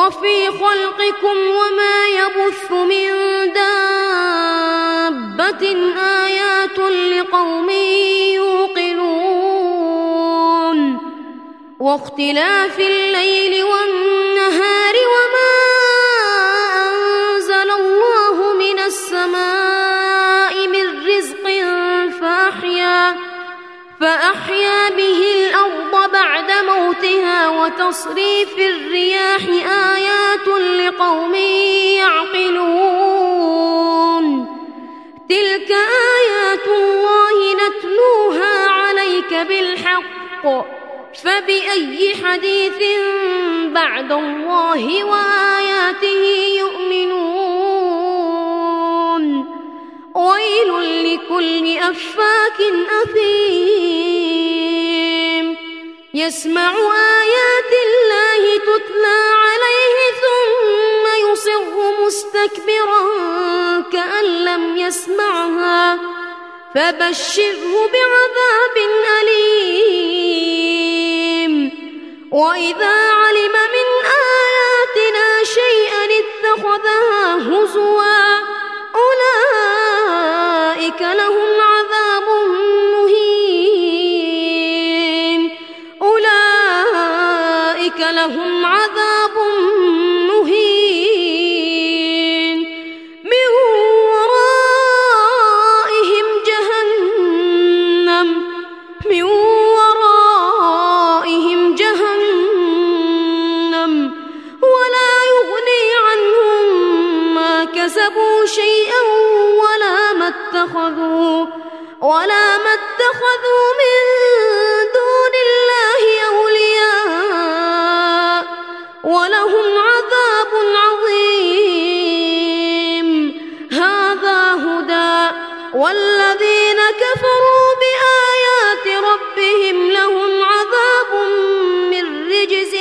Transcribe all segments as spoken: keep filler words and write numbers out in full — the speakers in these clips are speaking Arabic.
وفي خلقكم وما يبث من دابة آيات لقوم يوقنون واختلاف الليل والنهار وما أنزل الله من السماء من رزق فأحيا, فأحيا به الأرض بعد موتها وتصريف الرياح آيات لقوم يعقلون تلك آيات الله نتلوها عليك بالحق فبأي حديث بعد الله وآياته يؤمنون ويل لكل أفاك أثيم يسمع آيات الله تتلى عليه ثم يصر مستكبرا كأن لم يسمعها فبشره بعذاب أليم وإذا علم من آياتنا شيئا اتخذها هزوا أولئك لهم عذاب مهين أولئك لهم عذاب مهين من ورائهم جهنم من ورائهم جهنم ولا يغني عنهم ما كسبوا شيئا ولا ما اتخذوا ولا ما اتخذوا من دون الله أولياء ولهم عذاب عظيم هذا هدى والذين كفروا بآيات ربهم لهم عذاب من رجز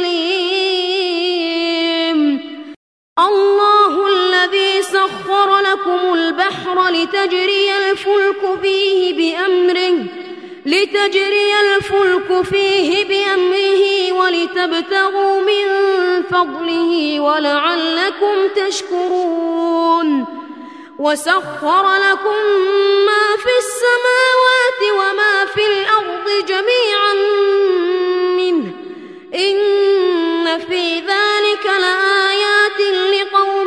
أليم الله الذي سخر لكم البحر لتجري الفلك فيه بأمره لتجري الفلك فيه بأمره ولتبتغوا من فضله ولعلكم تشكرون وسخر لكم ما في السماوات وما في الأرض جميعا منه إن في ذلك لآيات لقوم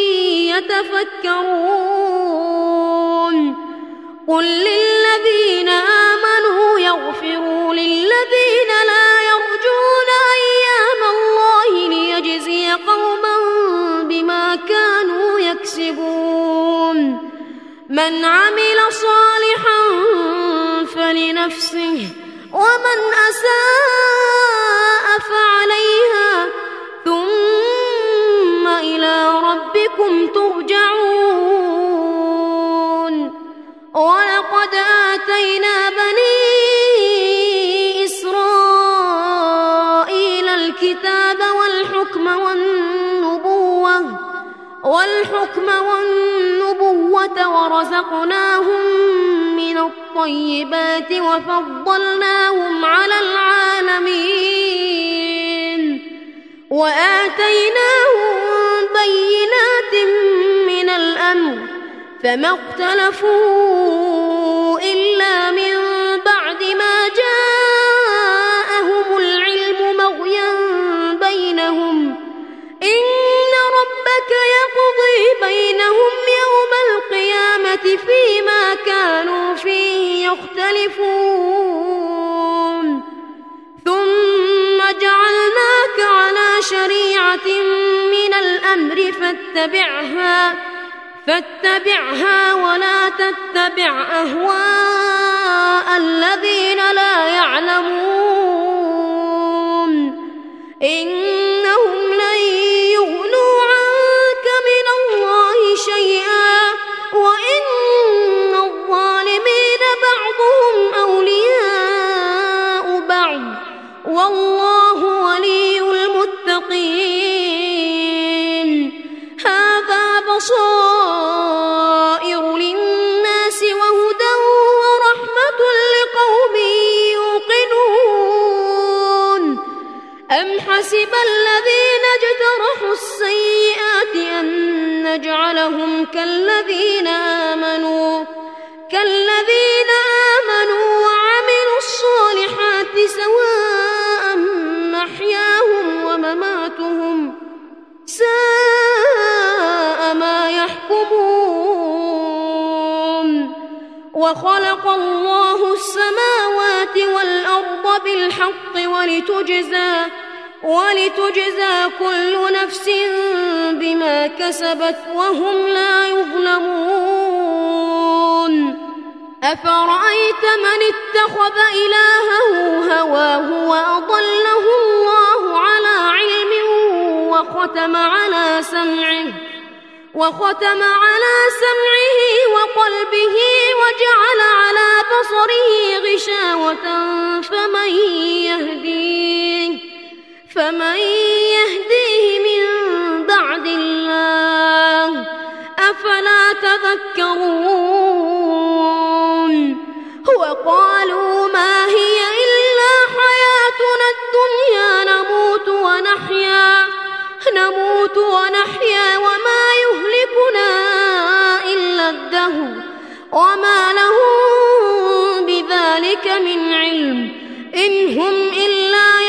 يتفكرون قل للذين آمنوا يغفروا للذين لا يرجون أيام الله ليجزي قوما بما كانوا يكسبون من عمل صالحا فلنفسه ومن أساء فعليها ثم إلى ربكم ترجعون ولقد آتينا بني إسرائيل الكتاب والحكم والنبوة والحكم والنبوة ورزقناهم من الطيبات وفضلناهم على العالمين وآتيناهم بينات من الأمر فما اختلفوا إلا من بعد ما جاءهم العلم بغيا بينهم إن ربك يقضي بينهم يوم القيامة فيما كانوا فيه يختلفون ثم جعلناك على شريعة من الأمر فاتبعها فاتبعها ولا تتبع أهواء الذين لا يعلمون إنهم لن يغنوا عنك من الله شيئا وإن الظالمين بعضهم أولياء بعض والله ولي المتقين هذا بصائر للناس وهدى ورحمة لقوم يوقنون أم حسب الذين اجترحوا السيئات أن نجعلهم كالذين آمنوا كالذين آمنوا وعملوا الصالحات سواء محياهم ومماتهم ساء ما يحكمون. وخلق الله السماوات والأرض بالحق ولتجزى ولتجزى كل نفس بما كسبت وهم لا يظلمون. أفرأيت من اتخذ إلهه هواه وأضله الله على علم وختم على سمعه وختم على سمعه وقلبه وجعل على بصره غشاوة فمن يهديه فمن يهديه من بعد الله أفلا تذكرون. وقالوا ما هي إلا حياتنا الدنيا نموت ونحيا نموت ونحيا وما يهلكنا إلا الدهر وما لهم بذلك من علم إن هم إلا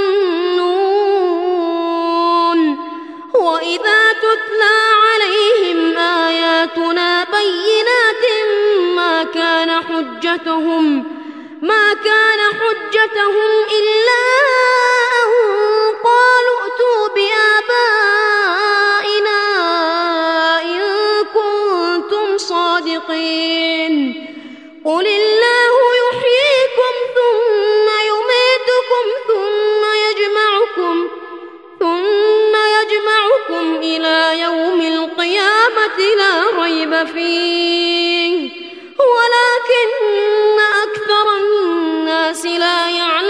يظنون. وإذا تتلى عليهم آياتنا بينات ما كان حجتهم ما كان حجتهم إلا أن قالوا ائتوا بآبائنا إن كنتم صادقين. قل الله يحييكم ثم يميتكم ثم يجمعكم ثم يجمعكم إلى يوم القيامة لا ريب فيه ولكن أكثر الناس لا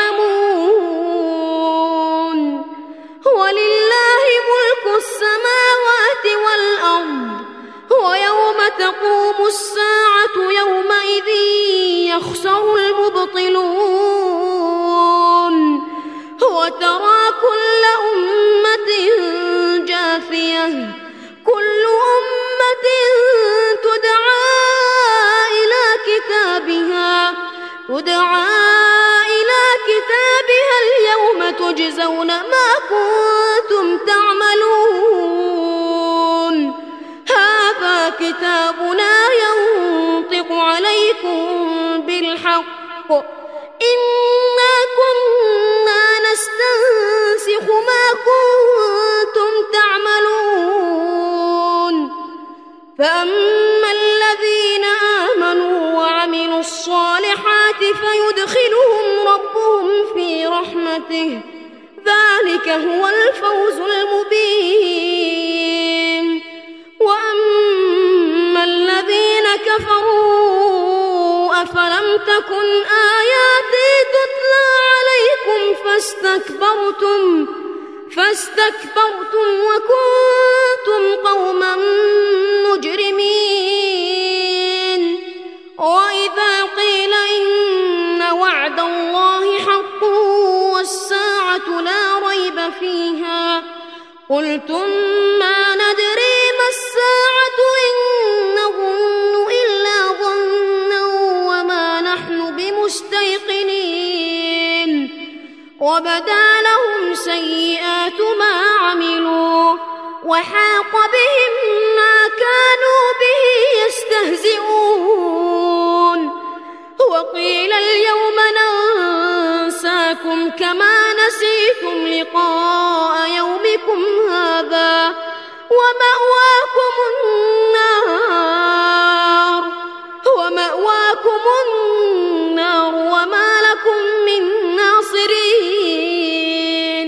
يعلمون. ولله ملك السماوات والأرض ويوم تقوم الساعة يومئذ يخسر المبطلون. وترى كل أمة جاثية كل أمة تدعى إلى كتابها تدعى إلى كتابها اليوم تجزون ما كنتم تعملون. هذا كتابنا ينطق عليكم بالحق إنا كنا نستنسخ ما كنتم تعملون. فأما الذين آمنوا وعملوا الصالحات فيدخلهم ربهم في رحمته ذلك هو الفوز المبين. وأما الذين كفروا أفلم تكن آياتي تتلى عليكم فاستكبرتم فاستكبرتم وكنتم قوما مجرمين. وإذا قيل إن وعد الله حق والساعة لا ريب فيها قلتم ما ندري ما الساعة إن نظن إلا ظنا وما نحن بمستيقنين. وبدا لهم سيئات ما عملوا وحاق بهم ما كانوا به يستهزئون. وقيل اليوم ننساكم كما نسيتم لقاء يومكم هذا ومأواكم النار ومأواكم النار وما لكم من ناصرين.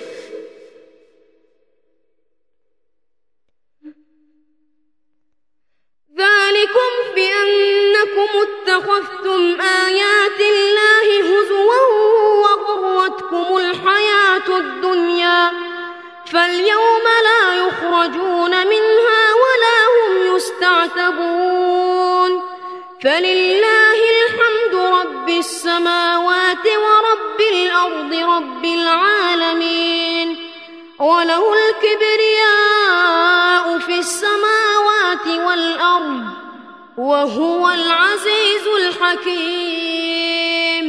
ذلكم بأنكم اتخذتم آيات الله هزوا وغرتكم الحياة الدنيا فاليوم لا يخرجون منها ولا هم يستعتبون. فلله الحمد رب السماوات ورب الأرض رب العالمين. وله الكبرياء في السماوات والأرض وهو العزيز الحكيم.